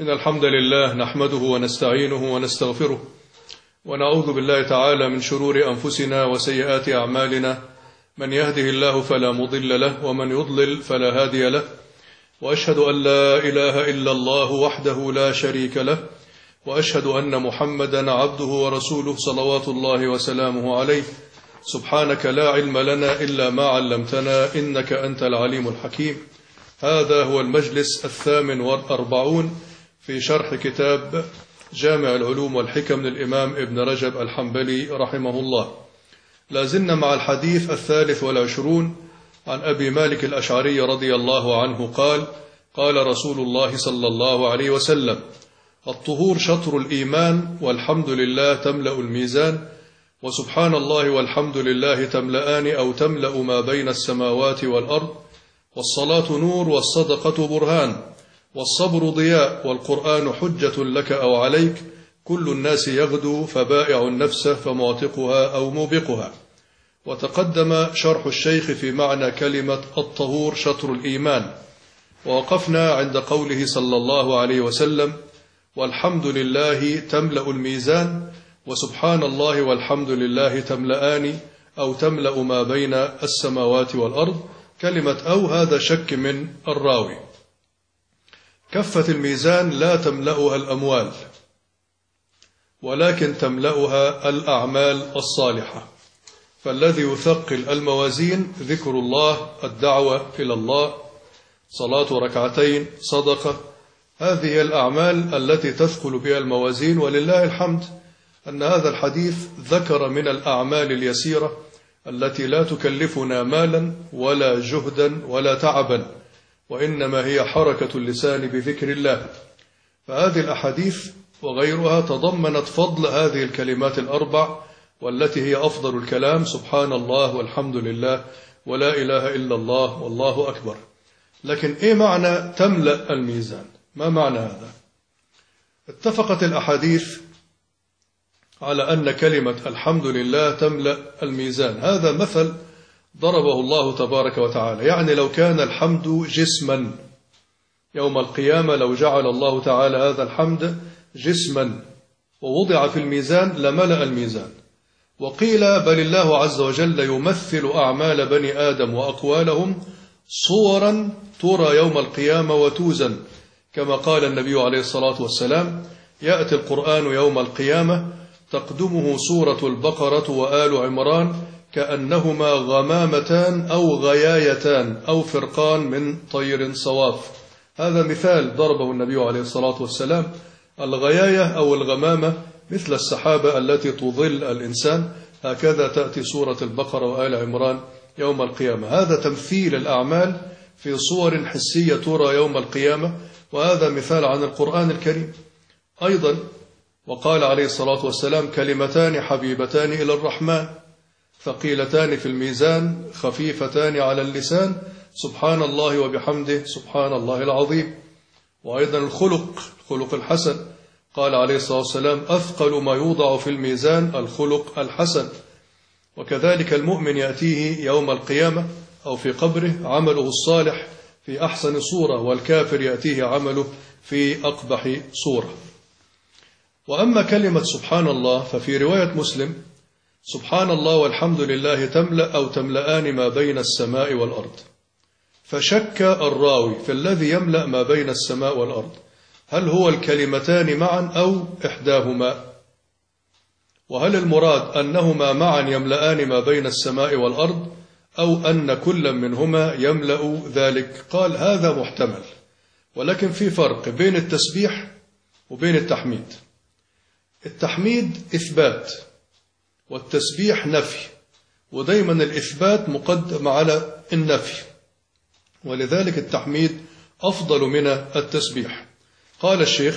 إن الحمد لله نحمده ونستعينه ونستغفره ونعوذ بالله تعالى من شرور أنفسنا وسيئات أعمالنا، من يهده الله فلا مضل له ومن يضلل فلا هادي له، وأشهد أن لا إله إلا الله وحده لا شريك له، وأشهد أن محمدا عبده ورسوله صلوات الله وسلامه عليه. سبحانك لا علم لنا إلا ما علمتنا إنك أنت العليم الحكيم. هذا هو المجلس 48 في شرح كتاب جامع العلوم والحكم للإمام ابن رجب الحنبلي رحمه الله. لازلنا مع الحديث 23 عن أبي مالك الأشعري رضي الله عنه قال: قال رسول الله صلى الله عليه وسلم: الطهور شطر الإيمان، والحمد لله تملأ الميزان، وسبحان الله والحمد لله تملأان أو تملأ ما بين السماوات والأرض، والصلاة نور والصدقة برهان، والصبر ضياء، والقرآن حجة لك أو عليك، كل الناس يغدو فبائع النفس فمعتقها أو موبقها. وتقدم شرح الشيخ في معنى كلمة الطهور شطر الإيمان، ووقفنا عند قوله صلى الله عليه وسلم: والحمد لله تملأ الميزان، وسبحان الله والحمد لله تملأان أو تملأ ما بين السماوات والأرض. كلمة أو هذا شك من الراوي. كفة الميزان لا تملأها الأموال، ولكن تملأها الأعمال الصالحة، فالذي يثقل الموازين ذكر الله، الدعوة إلى الله، صلاة ركعتين، صدقة. هذه الأعمال التي تثقل بها الموازين، ولله الحمد أن هذا الحديث ذكر من الأعمال اليسيرة التي لا تكلفنا مالا ولا جهدا ولا تعبا، وإنما هي حركة اللسان بذكر الله. فهذه الأحاديث وغيرها تضمنت فضل هذه الكلمات الأربع، والتي هي أفضل الكلام: سبحان الله والحمد لله ولا إله إلا الله والله أكبر. لكن إيه معنى تملأ الميزان؟ ما معنى هذا؟ اتفقت الأحاديث على أن كلمة الحمد لله تملأ الميزان. هذا مثل ضربه الله تبارك وتعالى، يعني لو كان الحمد جسما يوم القيامة، لو جعل الله تعالى هذا الحمد جسما ووضع في الميزان لملأ الميزان. وقيل بل الله عز وجل يمثل أعمال بني آدم وأقوالهم صورا ترى يوم القيامة وتوزن، كما قال النبي عليه الصلاة والسلام: يأتي القرآن يوم القيامة تقدمه سورة البقرة وآل عمران كأنهما غمامتان أو غيايتان أو فرقان من طير صواف. هذا مثال ضربه النبي عليه الصلاة والسلام. الغياية أو الغمامة مثل السحابة التي تظل الإنسان، هكذا تأتي سورة البقرة وآل عمران يوم القيامة. هذا تمثيل الأعمال في صور حسية ترى يوم القيامة، وهذا مثال عن القرآن الكريم أيضا. وقال عليه الصلاة والسلام: كلمتان حبيبتان إلى الرحمن ثقيلتان في الميزان خفيفتان على اللسان، سبحان الله وبحمده سبحان الله العظيم. وأيضا الخلق الحسن، قال عليه الصلاة والسلام: أثقل ما يوضع في الميزان الخلق الحسن. وكذلك المؤمن يأتيه يوم القيامة أو في قبره عمله الصالح في أحسن صورة، والكافر يأتيه عمله في أقبح صورة. وأما كلمة سبحان الله ففي رواية مسلم: سبحان الله والحمد لله تملأ أو تملأان ما بين السماء والأرض. فشك الراوي في الذي يملأ ما بين السماء والأرض، هل هو الكلمتان معا أو إحداهما؟ وهل المراد أنهما معا يملأان ما بين السماء والأرض، أو أن كل منهما يملأ ذلك؟ قال: هذا محتمل، ولكن في فرق بين التسبيح وبين التحميد. التحميد إثبات، والتسبيح نفي، ودايما الإثبات مقدم على النفي، ولذلك التحميد أفضل من التسبيح. قال الشيخ: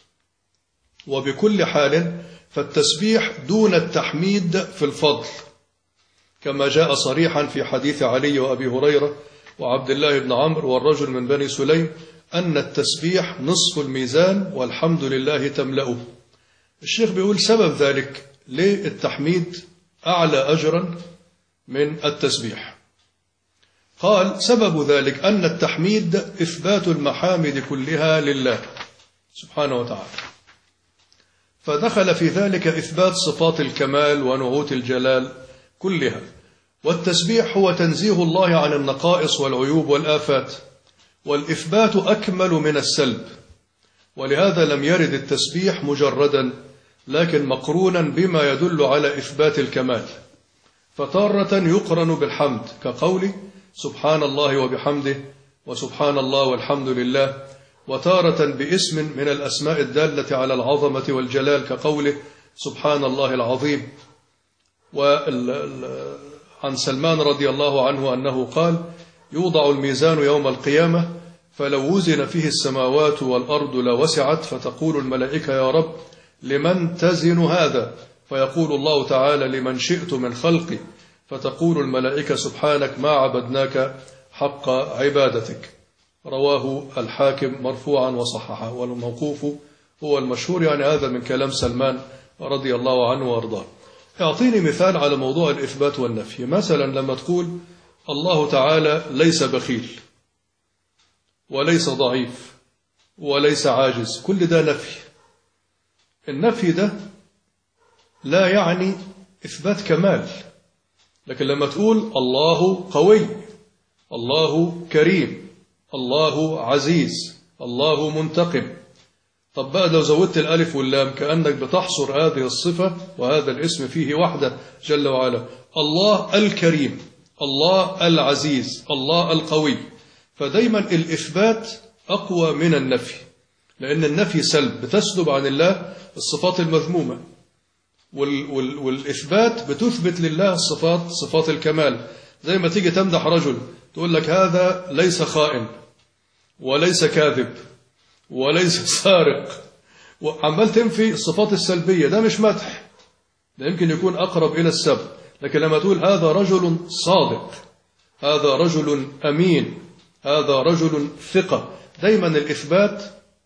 وبكل حال فالتسبيح دون التحميد في الفضل، كما جاء صريحا في حديث علي وأبي هريرة وعبد الله بن عمرو والرجل من بني سليم أن التسبيح نصف الميزان والحمد لله تملأه. الشيخ بيقول سبب ذلك ليه التحميد أعلى أجرا من التسبيح. قال: سبب ذلك أن التحميد إثبات المحامد كلها لله سبحانه وتعالى. فدخل في ذلك إثبات صفات الكمال ونعوت الجلال كلها. والتسبيح هو تنزيه الله عن النقائص والعيوب والآفات، والإثبات أكمل من السلب، ولهذا لم يرد التسبيح مجردا لكن مقرونا بما يدل على إثبات الكمال، فتارة يقرن بالحمد كقول سبحان الله وبحمده وسبحان الله والحمد لله، وتارة باسم من الأسماء الدالة على العظمة والجلال كقوله سبحان الله العظيم. وعن سلمان رضي الله عنه أنه قال يوضع الميزان يوم القيامة فلو وزن فيه السماوات والأرض لوسعت، فتقول الملائكة يا رب لمن تزن هذا؟ فيقول الله تعالى لمن شئت من خلقي، فتقول الملائكة سبحانك ما عبدناك حق عبادتك. رواه الحاكم مرفوعا وصححه، والموقوف هو المشهور، يعني هذا من كلام سلمان رضي الله عنه وارضاه. اعطيني مثال على موضوع الإثبات والنفي. مثلا لما تقول الله تعالى ليس بخيل وليس ضعيف وليس عاجز، كل ده نفي. النفي ده لا يعني إثبات كمال. لكن لما تقول الله قوي، الله كريم، الله عزيز، الله منتقم، طب بقى لو زودت الألف واللام كأنك بتحصر هذه الصفة وهذا الاسم فيه وحده جل وعلا، الله الكريم، الله العزيز، الله القوي. فدايما الإثبات أقوى من النفي، لأن النفي سلب، بتسلب عن الله الصفات المذمومة، والإثبات بتثبت لله الصفات، صفات الكمال. زي ما تيجي تمدح رجل تقول لك هذا ليس خائن وليس كاذب وليس سارق، وعمال تنفي الصفات السلبية، ده مش مدح، ده يمكن يكون أقرب إلى السب. لكن لما تقول هذا رجل صادق، هذا رجل أمين، هذا رجل ثقة، دايما الإثبات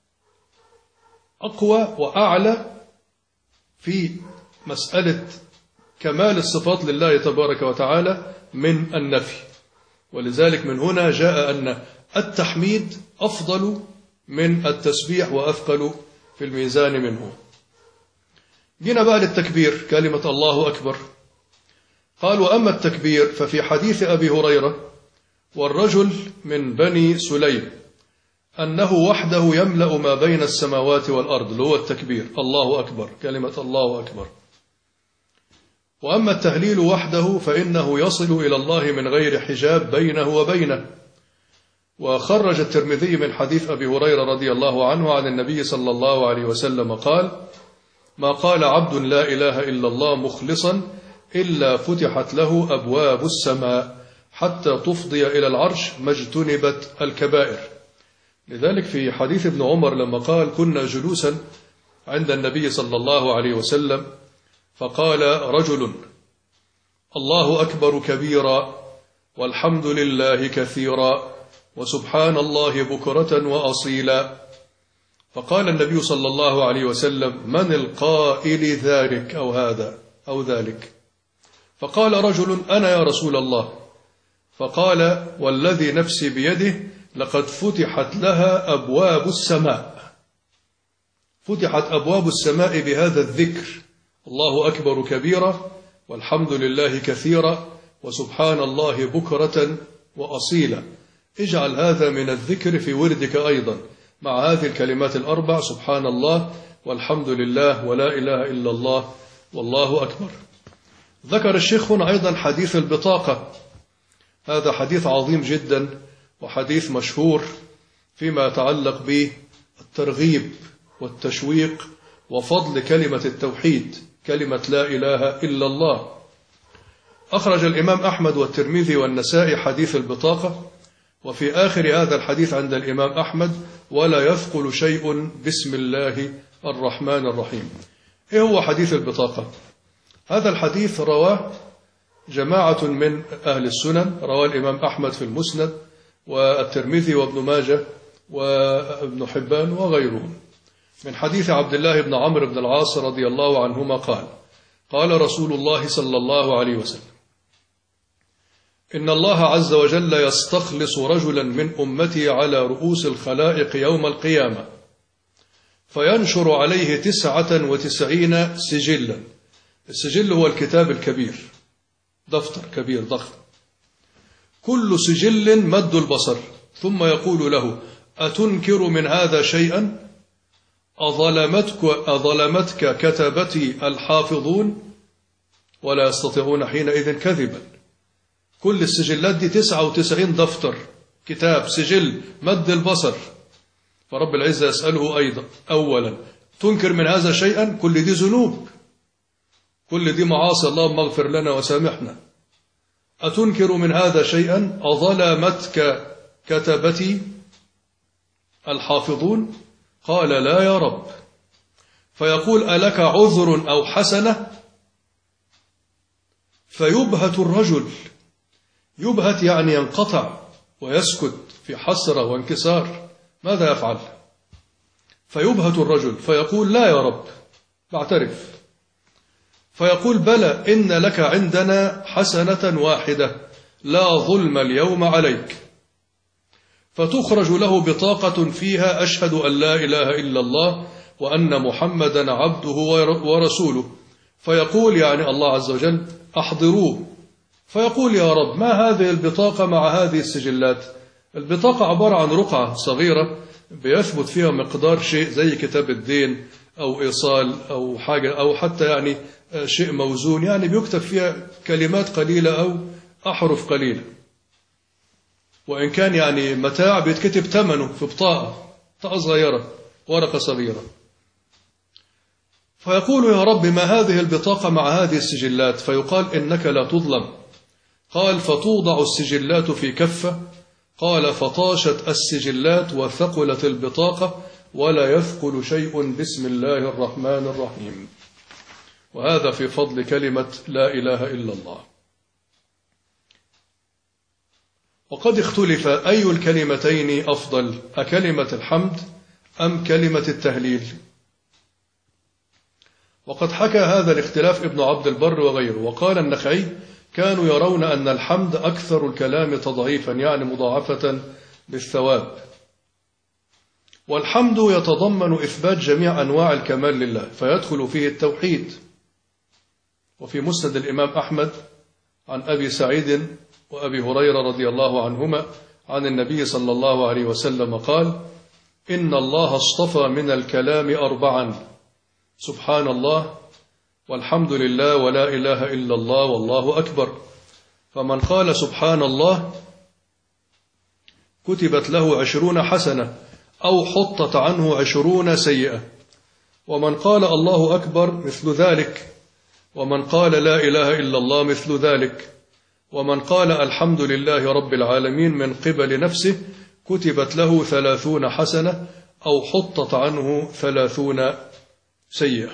أقوى وأعلى في مسألة كمال الصفات لله تبارك وتعالى من النفي. ولذلك من هنا جاء أن التحميد أفضل من التسبيح وأثقل في الميزان منه. جينا بقى للتكبير، كلمة الله أكبر. قال وأما التكبير ففي حديث أبي هريرة والرجل من بني سليم أنه وحده يملأ ما بين السماوات والأرض، اللي هو التكبير، الله أكبر، كلمة الله أكبر. وأما التهليل وحده فإنه يصل إلى الله من غير حجاب بينه وبينه. وخرج الترمذي من حديث أبي هريرة رضي الله عنه عن النبي صلى الله عليه وسلم قال ما قال عبد لا إله إلا الله مخلصا إلا فتحت له أبواب السماء حتى تفضي إلى العرش ما اجتنبت الكبائر. لذلك في حديث ابن عمر لما قال كنا جلوسا عند النبي صلى الله عليه وسلم فقال رجل الله أكبر كبيرا والحمد لله كثيرا وسبحان الله بكرة وأصيلا. فقال النبي صلى الله عليه وسلم من القائل ذلك أو هذا أو ذلك؟ فقال رجل أنا يا رسول الله. فقال والذي نفسي بيده لقد فتحت لها أبواب السماء، فتحت أبواب السماء بهذا الذكر، الله أكبر كبيرا والحمد لله كثيرا وسبحان الله بكرة وأصيلا. اجعل هذا من الذكر في وردك أيضا مع هذه الكلمات الأربع، سبحان الله والحمد لله ولا إله إلا الله والله أكبر. ذكر الشيخ هنا أيضا حديث البطاقة، هذا حديث عظيم جدا وحديث مشهور فيما يتعلق بالترغيب والتشويق وفضل كلمة التوحيد، كلمة لا إله إلا الله. أخرج الإمام أحمد والترمذي والنسائي حديث البطاقة، وفي آخر هذا الحديث عند الإمام أحمد ولا يثقل شيء بسم الله الرحمن الرحيم. إيه هو حديث البطاقة؟ هذا الحديث رواه جماعة من أهل السنن، رواه الإمام أحمد في المسند والترمذي وابن ماجه وابن حبان وغيرهم، من حديث عبد الله بن عمرو بن العاص رضي الله عنهما قال قال رسول الله صلى الله عليه وسلم إن الله عز وجل يستخلص رجلا من أمتي على رؤوس الخلائق يوم القيامة فينشر عليه 99 سجلا. السجل هو الكتاب الكبير، دفتر كبير ضخم، كل سجل مد البصر، ثم يقول له: أتنكر من هذا شيئا؟ أظلمتك كتبتي الحافظون؟ ولا يستطيعون حينئذ كذبا. كل السجلات دي 99 دفتر، كتاب، سجل، مد البصر. فرب العزة يسأله أيضا: أولا تنكر من هذا شيئا؟ كل دي ذنوب، كل دي معاصي، اللهم اغفر لنا وسامحنا. أتنكر من هذا شيئا؟ أظلمتك كتبتي الحافظون؟ قال: لا يا رب. فيقول: ألك عذر أو حسنة؟ فيبهت الرجل، يبهت يعني ينقطع ويسكت في حسرة وانكسار. ماذا يفعل؟ فيبهت الرجل فيقول: لا يا رب، بعترف. فيقول: بلى، إن لك عندنا حسنة واحدة، لا ظلم اليوم عليك. فتخرج له بطاقة فيها: أشهد أن لا إله إلا الله وأن محمدا عبده ورسوله. فيقول يعني الله عز وجل: أحضروه. فيقول: يا رب، ما هذه البطاقة مع هذه السجلات؟ البطاقة عبارة عن رقعة صغيرة بيثبت فيها مقدار شيء زي كتاب الدين أو إيصال أو حاجة، أو حتى يعني شيء موزون، يعني بيكتب فيها كلمات قليلة أو أحرف قليلة، وإن كان يعني متاع بيتكتب ثمنه في بطاقة صغيرة، ورقة صغيرة. فيقول: يا رب، ما هذه البطاقة مع هذه السجلات؟ فيقال: إنك لا تظلم. قال: فتوضع السجلات في كفة. قال: فطاشت السجلات وثقلت البطاقة، ولا يثقل شيء بسم الله الرحمن الرحيم. وهذا في فضل كلمة لا إله إلا الله. وقد اختلف أي الكلمتين أفضل، أكلمة الحمد أم كلمة التهليل؟ وقد حكى هذا الاختلاف ابن عبد البر وغيره. وقال النخعي: كانوا يرون أن الحمد أكثر الكلام تضعيفا، يعني مضاعفة بالثواب. والحمد يتضمن إثبات جميع أنواع الكمال لله، فيدخل فيه التوحيد. وفي مسند الإمام أحمد عن أبي سعيد وأبي هريرة رضي الله عنهما عن النبي صلى الله عليه وسلم قال: إن الله اصطفى من الكلام 4: سبحان الله، والحمد لله، ولا إله إلا الله، والله أكبر. فمن قال سبحان الله كتبت له 20 حسنة، أو حطت عنه 20 سيئة. ومن قال الله أكبر مثل ذلك. ومن قال لا إله إلا الله مثل ذلك. ومن قال الحمد لله رب العالمين من قبل نفسه كتبت له 30 حسنة، أو حطت عنه 30 سيئة.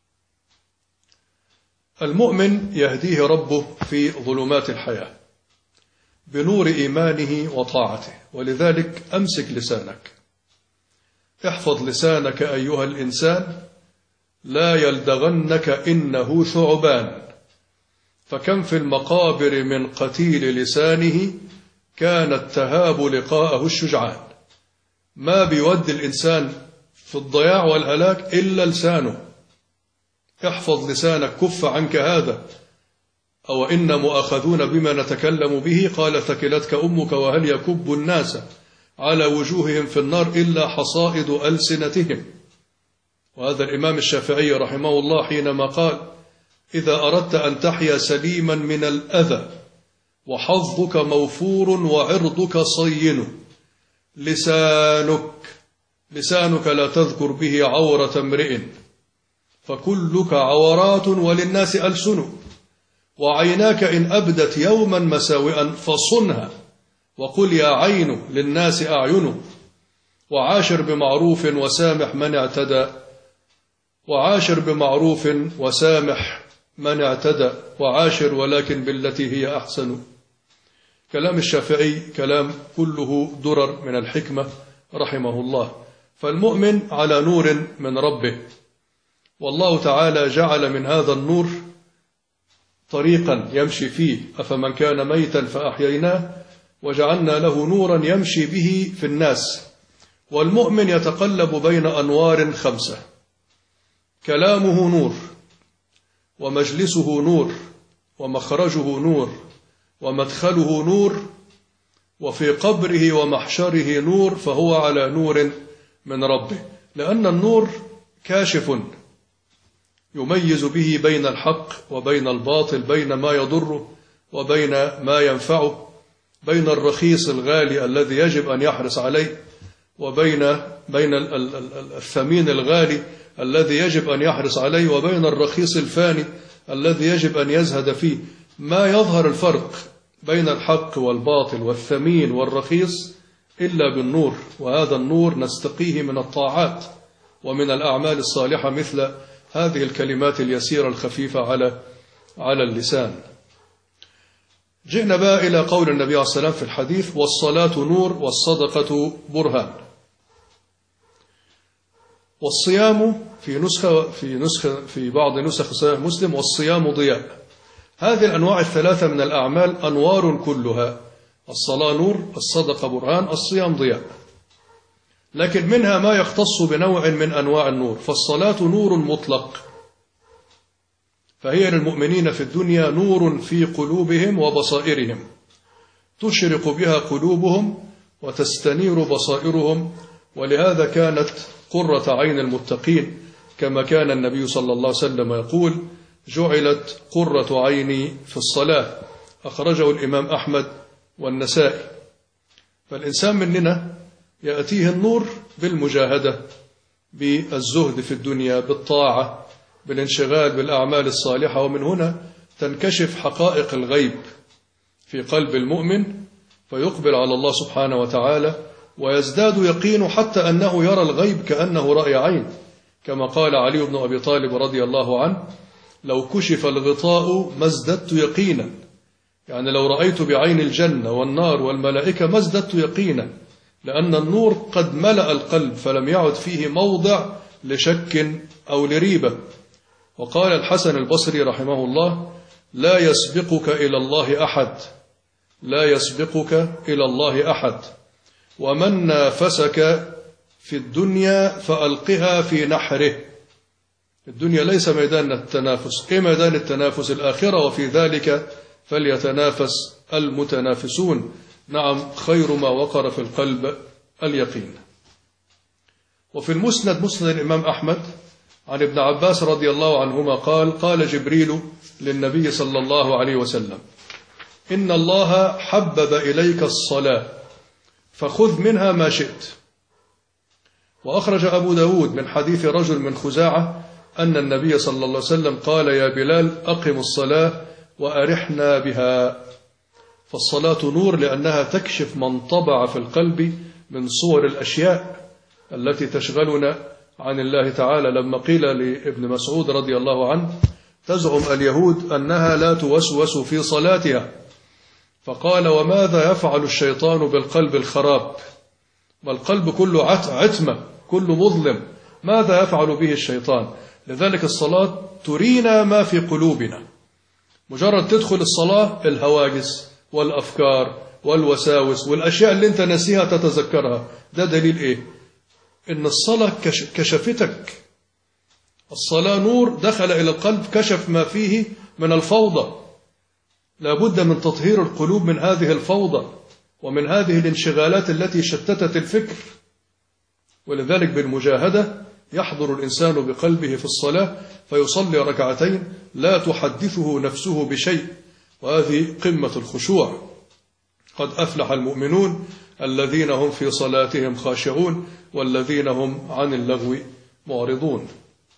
المؤمن يهديه ربه في ظلمات الحياة بنور إيمانه وطاعته. ولذلك أمسك لسانك، احفظ لسانك أيها الإنسان، لا يلدغنك إنه ثعبان. فكم في المقابر من قتيل لسانه كانت تهاب لقاءه الشجعان. ما بيودي الإنسان في الضياع والهلاك إلا لسانه. احفظ لسانك، كف عنك هذا. أو إن مؤاخذون بما نتكلم به، قال: ثكلتك أمك، وهل يكب الناس على وجوههم في النار إلا حصائد ألسنتهم. وهذا الإمام الشافعي رحمه الله حينما قال: إذا أردت أن تحيا سليما من الأذى وحظك موفور وعرضك صين، لسانك لا تذكر به عورة امرئ، فكلك عورات وللناس ألسن. وعيناك إن أبدت يوما مساوئا فصنها، وقل يا عين للناس أعين. وعاشر بمعروف وسامح من اعتدى، وعاشر بمعروف وسامح من اعتدى، وعاشر ولكن بالتي هي أحسن. كلام الشافعي كلام كله درر من الحكمة رحمه الله. فالمؤمن على نور من ربه، والله تعالى جعل من هذا النور طريقا يمشي فيه. أفمن كان ميتا فأحييناه وجعلنا له نورا يمشي به في الناس. والمؤمن يتقلب بين أنوار 5: كلامه نور، ومجلسه نور، ومخرجه نور، ومدخله نور، وفي قبره ومحشره نور، فهو على نور من ربه، لأن النور كاشف يميز به بين الحق وبين الباطل، بين ما يضره وبين ما ينفعه، بين الرخيص الغالي الذي يجب أن يحرص عليه وبين الثمين الغالي الذي يجب أن يحرص عليه، وبين الرخيص الفاني الذي يجب أن يزهد فيه. ما يظهر الفرق بين الحق والباطل والثمين والرخيص إلا بالنور، وهذا النور نستقيه من الطاعات ومن الأعمال الصالحة، مثل هذه الكلمات اليسيرة الخفيفة على اللسان. جئنا بقى إلى قول النبي عليه الصلاة والسلام في الحديث: والصلاة نور والصدقة برهان. والصيام في بعض نسخ صحيح مسلم: والصيام ضياء. هذه الأنواع الثلاثة من الأعمال أنوار كلها: الصلاة نور، الصدقة برهان، الصيام ضياء. لكن منها ما يختص بنوع من أنواع النور. فالصلاة نور مطلق، فهي للمؤمنين في الدنيا نور في قلوبهم وبصائرهم، تشرق بها قلوبهم وتستنير بصائرهم، ولهذا كانت قرة عين المتقين، كما كان النبي صلى الله عليه وسلم يقول: جعلت قرة عيني في الصلاة. أخرجه الإمام أحمد والنسائي. فالإنسان مننا يأتيه النور بالمجاهدة، بالزهد في الدنيا، بالطاعة، بالانشغال بالأعمال الصالحة، ومن هنا تنكشف حقائق الغيب في قلب المؤمن، فيقبل على الله سبحانه وتعالى ويزداد يقين، حتى أنه يرى الغيب كأنه رأي عين، كما قال علي بن أبي طالب رضي الله عنه: لو كشف الغطاء ما ازددت يقينا. يعني لو رأيت بعين الجنة والنار والملائكة ما ازددت يقينا، لأن النور قد ملأ القلب فلم يعد فيه موضع لشك أو لريبة. وقال الحسن البصري رحمه الله: لا يسبقك إلى الله أحد، لا يسبقك إلى الله أحد، ومن نافسك في الدنيا فألقها في نحره. الدنيا ليس ميدان التنافس، إيه ميدان التنافس؟ الآخرة، وفي ذلك فليتنافس المتنافسون. نعم، خير ما وقر في القلب اليقين. وفي المسند، مسند الإمام أحمد، عن ابن عباس رضي الله عنهما قال: قال جبريل للنبي صلى الله عليه وسلم: إن الله حبب إليك الصلاة فخذ منها ما شئت. وأخرج أبو داود من حديث رجل من خزاعة أن النبي صلى الله عليه وسلم قال: يا بلال أقم الصلاة وأرحنا بها. فالصلاة نور لأنها تكشف ما انطبع في القلب من صور الأشياء التي تشغلنا عن الله تعالى. لما قيل لابن مسعود رضي الله عنه: تزعم اليهود أنها لا توسوس في صلاتها، فقال: وماذا يفعل الشيطان بالقلب الخراب؟ والقلب كله عتمة، كله مظلم، ماذا يفعل به الشيطان؟ لذلك الصلاة ترينا ما في قلوبنا. مجرد تدخل الصلاة الهواجس والأفكار والوساوس والأشياء اللي انت نسيها تتذكرها. ده دليل ايه؟ ان الصلاة كشفتك. الصلاة نور دخل إلى القلب، كشف ما فيه من الفوضى. لابد من تطهير القلوب من هذه الفوضى ومن هذه الانشغالات التي شتتت الفكر. ولذلك بالمجاهدة يحضر الإنسان بقلبه في الصلاة فيصلي ركعتين لا تحدثه نفسه بشيء، وهذه قمة الخشوع. قد أفلح المؤمنون الذين هم في صلاتهم خاشعون والذين هم عن اللغو معرضون.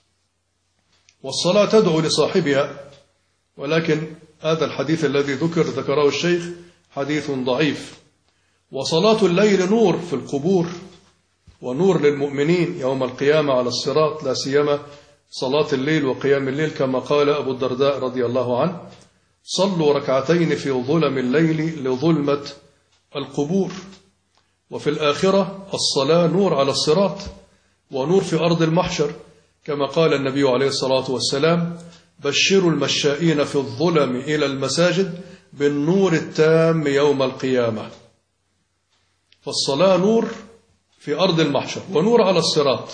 والصلاة تدعو لصاحبها، ولكن هذا الحديث الذي ذكره الشيخ حديث ضعيف. وصلاة الليل نور في القبور، ونور للمؤمنين يوم القيامة على الصراط، لا سيما صلاة الليل وقيام الليل، كما قال أبو الدرداء رضي الله عنه: صلوا ركعتين في ظلم الليل لظلمة القبور. وفي الآخرة الصلاة نور على الصراط ونور في أرض المحشر، كما قال النبي عليه الصلاة والسلام: بشروا المشائين في الظلم إلى المساجد بالنور التام يوم القيامة. فالصلاة نور في أرض المحشر، ونور على الصراط،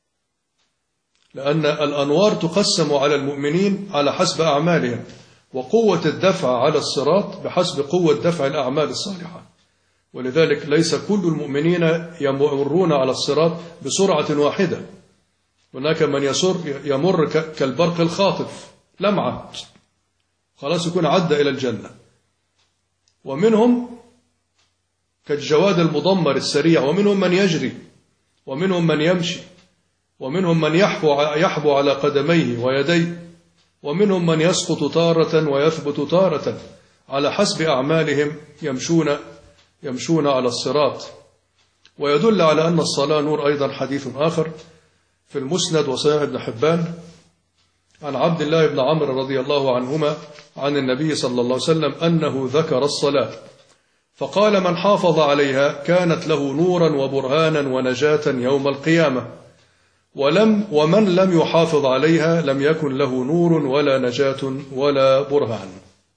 لأن الأنوار تقسم على المؤمنين على حسب أعمالهم، وقوة الدفع على الصراط بحسب قوة دفع الأعمال الصالحة. ولذلك ليس كل المؤمنين يمرون على الصراط بسرعة واحدة، هناك من يمر كالبرق الخاطف، لمعة خلاص يكون عدى إلى الجنة، ومنهم كالجواد المضمر السريع، ومنهم من يجري، ومنهم من يمشي، ومنهم من يحبو على قدميه ويديه، ومنهم من يسقط تارة ويثبت تارة على حسب أعمالهم يمشون على الصراط. ويدل على أن الصلاة نور أيضا حديث آخر في المسند وصحيح ابن حبان عن عبد الله بن عمرو رضي الله عنهما عن النبي صلى الله عليه وسلم أنه ذكر الصلاة فقال: من حافظ عليها كانت له نورا وبرهانا ونجاة يوم القيامة، ومن لم يحافظ عليها لم يكن له نور ولا نجاة ولا برهان.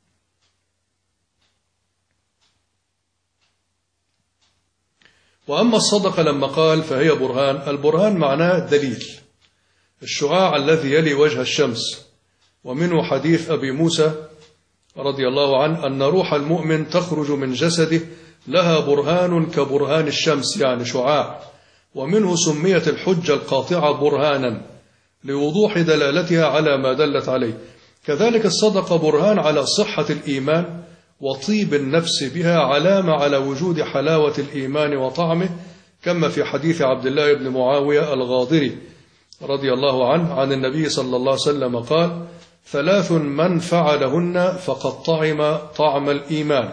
وأما الصدقة لما قال فهي برهان، البرهان معناه دليل، الشعاع الذي يلي وجه الشمس. ومنه حديث أبي موسى رضي الله عنه أن روح المؤمن تخرج من جسده لها برهان كبرهان الشمس، يعني شعاع. ومنه سميت الحجة القاطعة برهانا لوضوح دلالتها على ما دلت عليه. كذلك الصدقة برهان على صحة الإيمان وطيب النفس بها، علامة على وجود حلاوة الإيمان وطعمه، كما في حديث عبد الله بن معاوية الغاضري رضي الله عنه عن النبي صلى الله عليه وسلم قال: 3 من فعلهن فقد طعم الإيمان: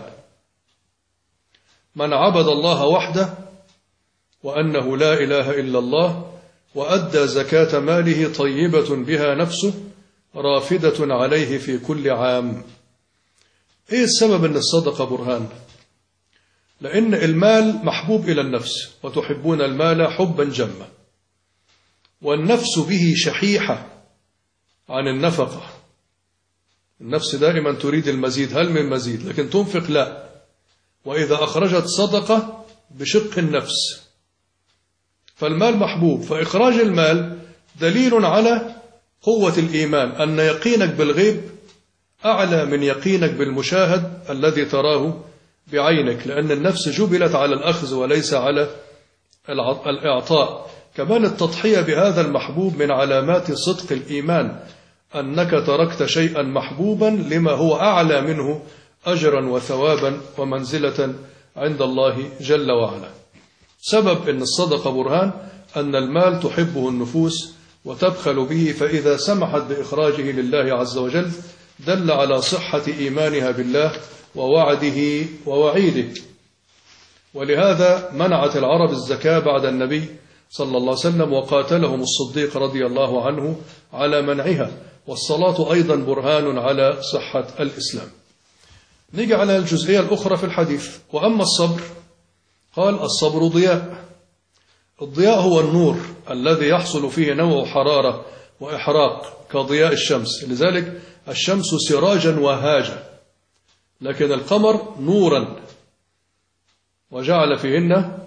من عبد الله وحده وأنه لا إله إلا الله، وأدى زكاة ماله طيبة بها نفسه رافدة عليه في كل عام. إيه السبب أن الصدقة برهان؟ لأن المال محبوب إلى النفس، وتحبون المال حبا جما، والنفس به شحيحة عن النفقة. النفس دائما تريد المزيد، هل من مزيد، لكن تنفق لا. وإذا أخرجت صدقة بشق النفس، فالمال محبوب، فإخراج المال دليل على قوة الإيمان، أن يقينك بالغيب أعلى من يقينك بالمشاهد الذي تراه بعينك، لأن النفس جبلت على الأخذ وليس على الإعطاء. كمان التضحية بهذا المحبوب من علامات صدق الإيمان، أنك تركت شيئا محبوبا لما هو أعلى منه أجرا وثوابا ومنزلة عند الله جل وعلا. سبب أن الصدقة برهان أن المال تحبه النفوس وتبخل به، فإذا سمحت بإخراجه لله عز وجل دل على صحة إيمانها بالله ووعده ووعيده. ولهذا منعت العرب الزكاة بعد النبي صلى الله عليه وسلم، وقاتلهم الصديق رضي الله عنه على منعها. والصلاة أيضا برهان على صحة الإسلام. نيجي على الجزئية الأخرى في الحديث: وأما الصبر قال: الصبر ضياء. الضياء هو النور الذي يحصل فيه نوع حرارة وإحراق كضياء الشمس، لذلك الشمس سراجا وهاجا، لكن القمر نورا، وجعل فيهن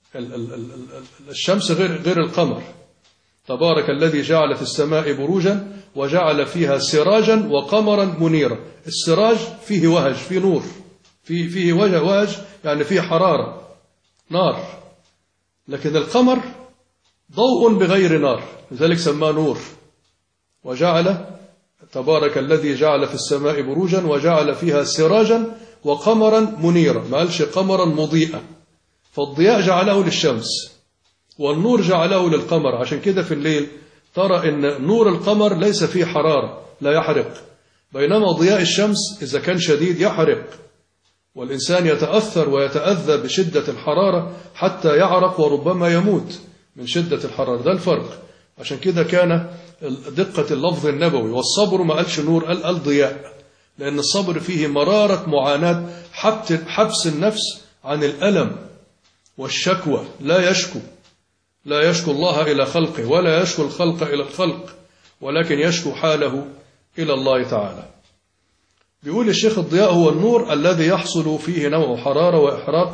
الشمس غير القمر. تبارك الذي جعل في السماء بروجا وجعل فيها سراجا وقمرا منيرا. السراج فيه وهج، فيه نور، فيه وهج يعني فيه حرارة، نار، لكن القمر ضوء بغير نار، لذلك سماه نور. وجعل تبارك الذي جعل في السماء بروجا وجعل فيها سراجا وقمرا منيرا، ما قالش قمرا مضيئا. فالضياء جعله للشمس والنور جعله للقمر. عشان كده في الليل ترى ان نور القمر ليس فيه حرارة، لا يحرق، بينما ضياء الشمس إذا كان شديد يحرق، والإنسان يتأثر ويتأذى بشدة الحرارة حتى يعرق وربما يموت من شدة الحرارة. ده الفرق. عشان كده كان دقة اللفظ النبوي. والصبر ما قالش نور، قال ضياء، لأن الصبر فيه مرارة معاناة، حبس النفس عن الألم والشكوى. لا يشكو الله إلى خلقه، ولا يشكو الخلق إلى الخلق، ولكن يشكو حاله إلى الله تعالى. بيقول الشيخ: الضياء هو النور الذي يحصل فيه نوع حرارة وإحراق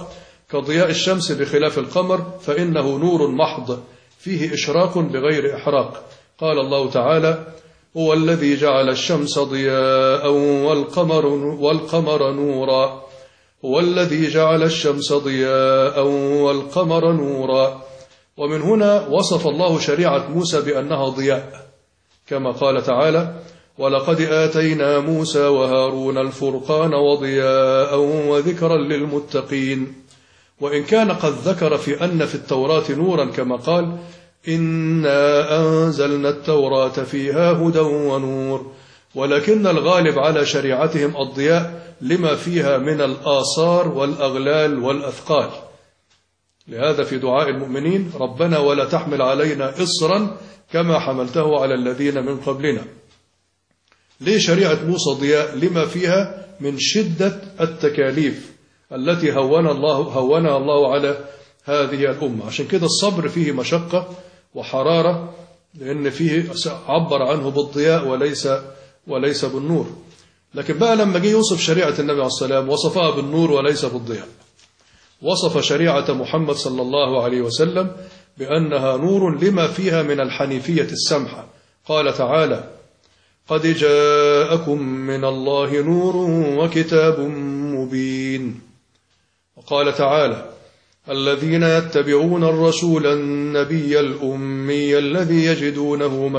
كضياء الشمس بخلاف القمر فإنه نور محض فيه إشراق بغير إحراق. قال الله تعالى: هو الذي جعل الشمس ضياء والقمر نورا. هو الذي جعل الشمس ضياء والقمر نورا. ومن هنا وصف الله شريعة موسى بأنها ضياء، كما قال تعالى: ولقد آتينا موسى وهارون الفرقان وضياء وذكرا للمتقين. وإن كان قد ذكر في أن في التوراة نورا كما قال: إنا أنزلنا التوراة فيها هدى ونور، ولكن الغالب على شريعتهم الضياء لما فيها من الآثار والأغلال والأثقال. لهذا في دعاء المؤمنين: ربنا ولا تحمل علينا إصرا كما حملته على الذين من قبلنا. ليه شريعة موسى ضياء؟ لما فيها من شدة التكاليف التي هونها الله على هذه الأمة. عشان كده الصبر فيه مشقة وحرارة، لأن فيه عبر عنه بالضياء وليس بالنور. لكن بقى لما جه يوصف شريعة النبي عليه السلام وصفها بالنور وليس بالضياء. وصف شريعة محمد صلى الله عليه وسلم بأنها نور لما فيها من الحنيفية السمحة. قال تعالى: قد جاءكم من الله نور وكتاب مبين. وقال تعالى: الذين يتبعون الرسول النبي الأمي الذي يجدونه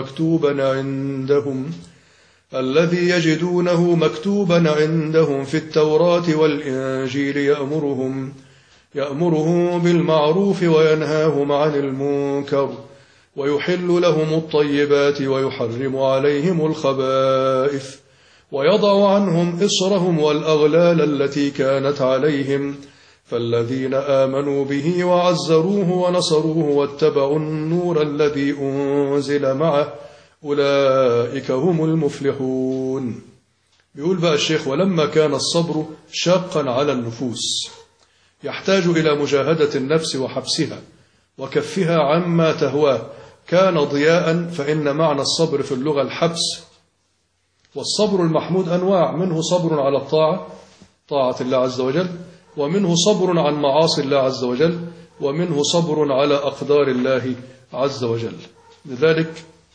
مكتوبا عندهم في التوراة والإنجيل يأمرهم بالمعروف وينهاهم عن المنكر ويحل لهم الطيبات ويحرم عليهم الخبائث ويضع عنهم إصرهم والأغلال التي كانت عليهم فالذين آمنوا به وعزروه ونصروه واتبعوا النور الذي أنزل معه أولئك هم المفلحون. يقول بقى الشيخ: ولما كان الصبر شاقا على النفوس يحتاج إلى مجاهدة النفس وحبسها وكفها عما تهواه، كان ضياء. فإن معنى الصبر في اللغة الحبس. والصبر المحمود أنواع: منه صبر على طاعة الله عز وجل، ومنه صبر عن معاصي الله عز وجل، ومنه صبر على أقدار الله عز وجل. لذلك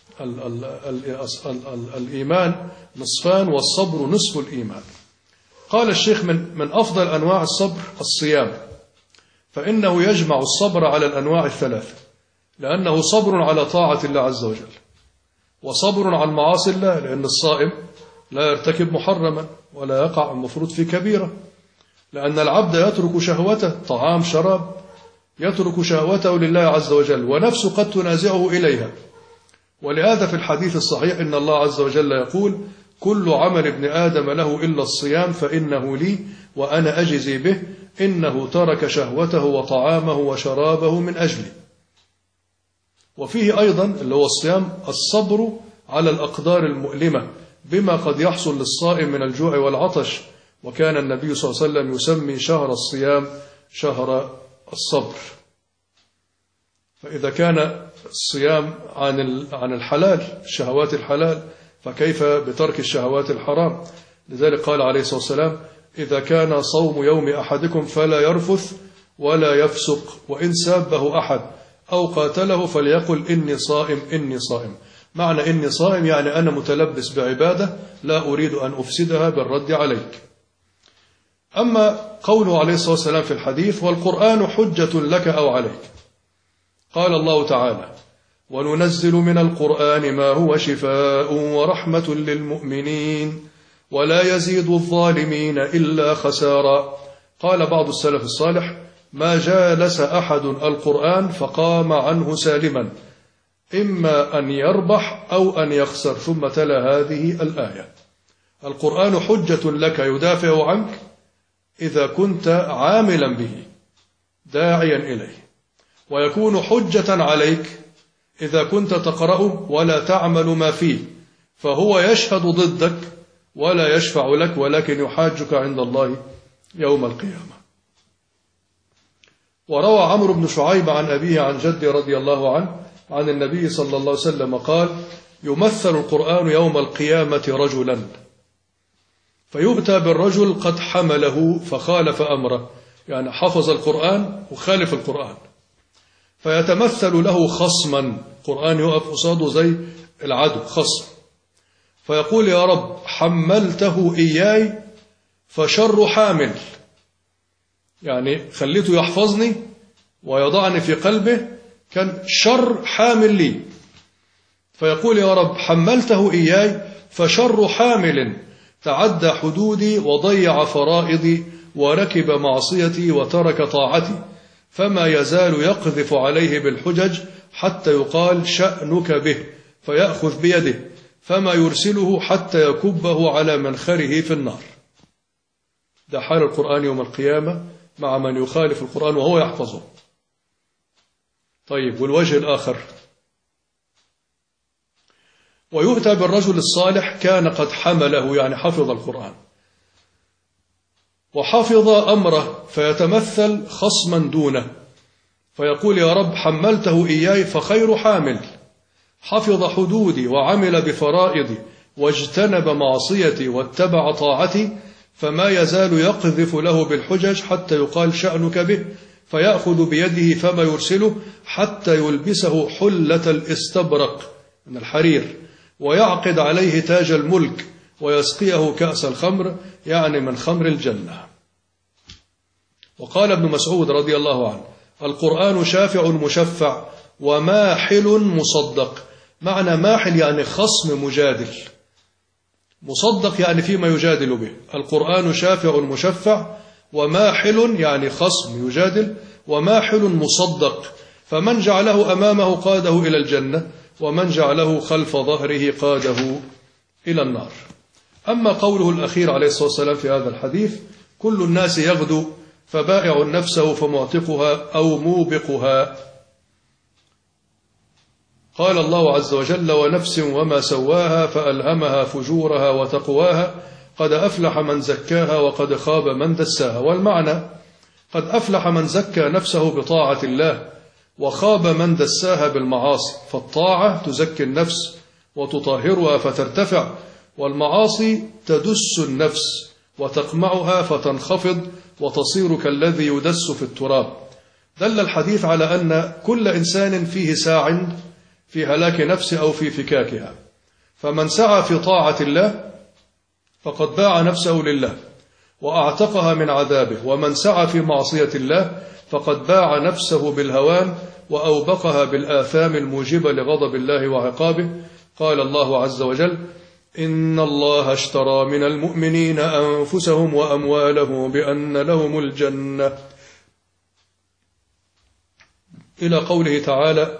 الإيمان نصفان والصبر نصف الإيمان. قال الشيخ: من أفضل أنواع الصبر الصيام، فإنه يجمع الصبر على الأنواع الثلاثة، لأنه صبر على طاعة الله عز وجل، وصبر عن معاصي الله، لأن الصائم لا يرتكب محرما ولا يقع المفروض في كبيرة، لأن العبد يترك شهوته، طعام شراب، يترك شهوته لله عز وجل، ونفسه قد تنازعه إليها. ولهذا في الحديث الصحيح إن الله عز وجل يقول: كل عمل ابن آدم له إلا الصيام فإنه لي وأنا أجزي به، إنه ترك شهوته وطعامه وشرابه من أجلي. وفيه أيضا اللي هو الصيام الصبر على الأقدار المؤلمة بما قد يحصل للصائم من الجوع والعطش، وكان النبي صلى الله عليه وسلم يسمي شهر الصيام شهر الصبر. فإذا كان الصيام عن الحلال، الشهوات الحلال، فكيف بترك الشهوات الحرام؟ لذلك قال عليه الصلاة والسلام: إذا كان صوم يوم أحدكم فلا يرفث ولا يفسق، وإن سابه أحد أو قاتله فليقل إني صائم إني صائم. معنى إني صائم يعني أنا متلبس بعبادة لا أريد أن أفسدها بالرد عليك. أما قوله عليه الصلاة والسلام في الحديث: والقرآن حجة لك أو عليك، قال الله تعالى: وننزل من القرآن ما هو شفاء ورحمة للمؤمنين ولا يزيد الظالمين إلا خسارا. قال بعض السلف الصالح: ما جالس أحد القرآن فقام عنه سالما، إما أن يربح أو أن يخسر. ثم تلا هذه الآية: القرآن حجة لك، يدافع عنك إذا كنت عاملا به داعيا إليه، ويكون حجة عليك إذا كنت تقرأه ولا تعمل ما فيه، فهو يشهد ضدك ولا يشفع لك، ولكن يحاجك عند الله يوم القيامة. وروى عمرو بن شعيب عن أبيه عن جده رضي الله عنه عن النبي صلى الله عليه وسلم قال: يمثل القرآن يوم القيامة رجلا، فيؤتى بالرجل قد حمله فخالف أمره، يعني حفظ القرآن وخالف القرآن، فيتمثل له خصما، القرآن يقف قصاده زي العدو خصم، فيقول يا رب حملته إياي فشر حامل، يعني خليته يحفظني ويضعني في قلبه، كان شر حامل لي، فيقول يا رب حملته إياي فشر حامل تعدى حدودي وضيع فرائضي وركب معصيتي وترك طاعتي، فما يزال يقذف عليه بالحجج حتى يقال شأنك به، فيأخذ بيده فما يرسله حتى يكبه على منخره في النار. ده حال القرآن يوم القيامة مع من يخالف القرآن وهو يحفظه. طيب، والوجه الآخر، ويؤتى بالرجل الصالح كان قد حمله، يعني حفظ القرآن وحفظ أمره، فيتمثل خصما دونه، فيقول يا رب حملته إياي فخير حامل، حفظ حدودي وعمل بفرائضي واجتنب معصيتي واتبع طاعتي، فما يزال يقذف له بالحجج حتى يقال شأنك به، فيأخذ بيده فما يرسله حتى يلبسه حلة الاستبرق من الحرير، ويعقد عليه تاج الملك، ويسقيه كأس الخمر، يعني من خمر الجنة. وقال ابن مسعود رضي الله عنه القرآن شافع مشفع وماحل مصدق. معنى ماحل يعني خصم مجادل، مصدق يعني فيما يجادل به. القرآن شافع مشفع، وماحل يعني خصم يجادل، وماحل مصدق، فمن جعله أمامه قاده إلى الجنة، ومن جعله خلف ظهره قاده إلى النار. أما قوله الأخير عليه الصلاة والسلام في هذا الحديث كل الناس يغدو فبائع نفسه فمعتقها أو موبقها، قال الله عز وجل ونفس وما سواها فألهمها فجورها وتقواها قد أفلح من زكاها وقد خاب من دساها. والمعنى قد أفلح من زكى نفسه بطاعة الله، وخاب من دساها بالمعاصي، فالطاعة تزكي النفس وتطهرها فترتفع، والمعاصي تدس النفس وتقمعها فتنخفض وتصير كالذي يدس في التراب. دل الحديث على أن كل إنسان فيه ساع في هلاك نفسه أو في فكاكها، فمن سعى في طاعة الله فقد باع نفسه لله وأعتقها من عذابه، ومن سعى في معصية الله فقد باع نفسه بالهوان وأوبقها بالآثام الموجبة لغضب الله وعقابه. قال الله عز وجل إن الله اشترى من المؤمنين أنفسهم وأموالهم بأن لهم الجنة، إلى قوله تعالى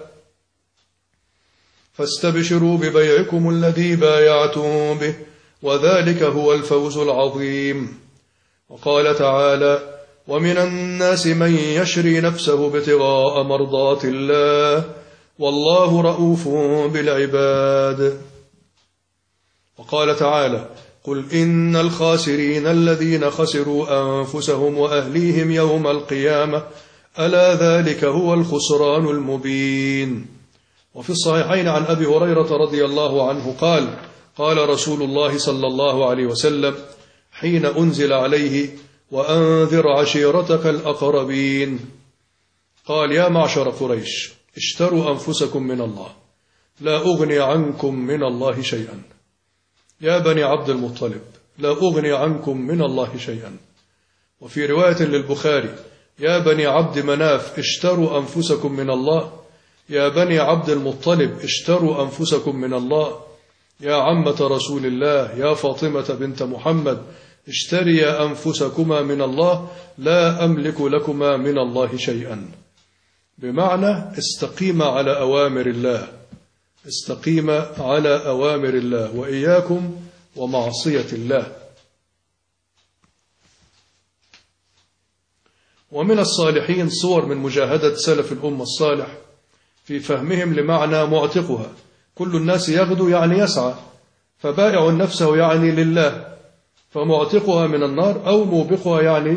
فاستبشروا ببيعكم الذي بايعتم به وذلك هو الفوز العظيم. وقال تعالى ومن الناس من يشري نفسه ابتغاء مرضات الله والله رؤوف بالعباد. وقال تعالى قل إن الخاسرين الذين خسروا أنفسهم وأهليهم يوم القيامة ألا ذلك هو الخسران المبين. وفي الصحيحين عن أبي هريرة رضي الله عنه قال قال رسول الله صلى الله عليه وسلم حين أنزل عليه وأنذر عشيرتك الأقربين، قال يا معشر قريش اشتروا أنفسكم من الله لا أغني عنكم من الله شيئا، يا بني عبد المطلب لا أغني عنكم من الله شيئا. وفي رواية للبخاري يا بني عبد مناف اشتروا أنفسكم من الله، يا بني عبد المطلب اشتروا أنفسكم من الله، يا عمة رسول الله يا فاطمة بنت محمد اشتريا أنفسكما من الله لا أملك لكما من الله شيئا. بمعنى استقيما على أوامر الله، استقيما على أوامر الله وإياكم ومعصية الله. ومن الصالحين صور من مجاهدة سلف الأمة الصالح في فهمهم لمعنى معتقها. كل الناس يغدو يعني يسعى، فبائع نفسه يعني لله، فمعتقها من النار أو موبقها يعني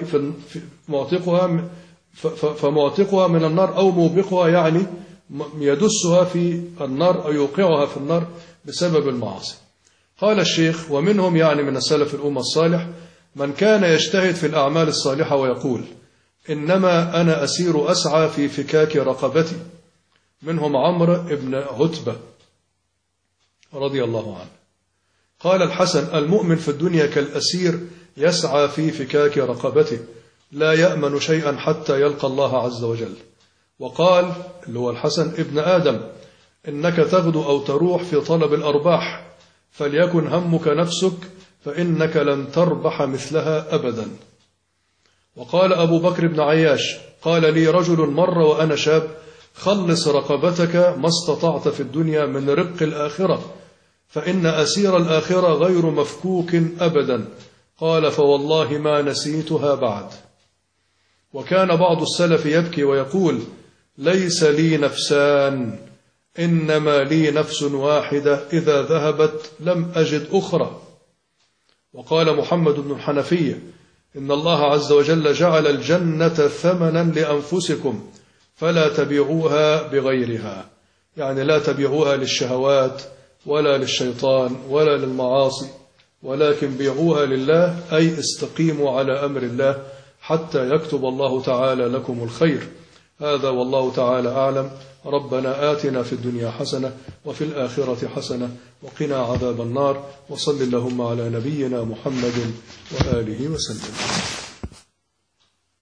فمعتقها من النار أو موبقها يعني يدسها في النار أو يوقعها في النار بسبب المعاصي. قال الشيخ ومنهم يعني من السلف الأمة الصالح من كان يجتهد في الأعمال الصالحة ويقول إنما أنا أسير أسعى في فكاك رقبتي. منهم عمرو بن عتبة رضي الله عنه. قال الحسن: المؤمن في الدنيا كالأسير يسعى في فكاك رقبته، لا يأمن شيئا حتى يلقى الله عز وجل. وقال اللي هو الحسن: ابن آدم، إنك تغدو أو تروح في طلب الأرباح، فليكن همك نفسك، فإنك لن تربح مثلها أبدا. وقال أبو بكر بن عياش: قال لي رجل مر وأنا شاب: خلص رقبتك ما استطعت في الدنيا من رق الآخرة، فإن أسير الآخرة غير مفكوك أبدا. قال: فوالله ما نسيتها بعد. وكان بعض السلف يبكي ويقول: ليس لي نفسان، إنما لي نفس واحدة، إذا ذهبت لم أجد أخرى. وقال محمد بن الحنفية: إن الله عز وجل جعل الجنة ثمنا لأنفسكم فلا تبيعوها بغيرها، يعني لا تبيعوها للشهوات ولا للشيطان ولا للمعاصي، ولكن بيعوها لله، أي استقيموا على أمر الله حتى يكتب الله تعالى لكم الخير. هذا والله تعالى أعلم. ربنا آتنا في الدنيا حسنة وفي الآخرة حسنة وقنا عذاب النار، وصل اللهم على نبينا محمد وآله وسلم.